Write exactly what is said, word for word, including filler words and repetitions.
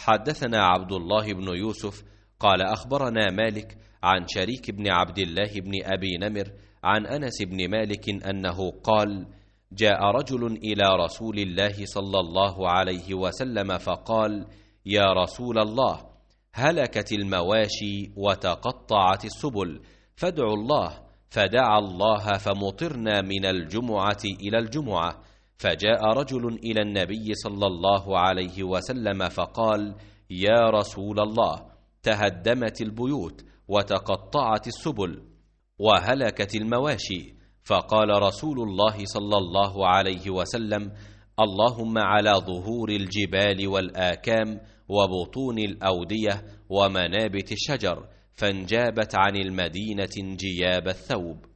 حدثنا عبد الله بن يوسف قال أخبرنا مالك عن شريك بن عبد الله بن أبي نمر عن أنس بن مالك أنه قال: جاء رجل إلى رسول الله صلى الله عليه وسلم فقال: يا رسول الله، هلكت المواشي وتقطعت السبل، فادعوا الله. فدعا الله فمطرنا من الجمعة إلى الجمعة. فجاء رجل إلى النبي صلى الله عليه وسلم فقال: يا رسول الله، تهدمت البيوت وتقطعت السبل وهلكت المواشي. فقال رسول الله صلى الله عليه وسلم: اللهم على ظهور الجبال والآكام وبطون الأودية ومنابت الشجر، فانجابت عن المدينة انجياب الثوب.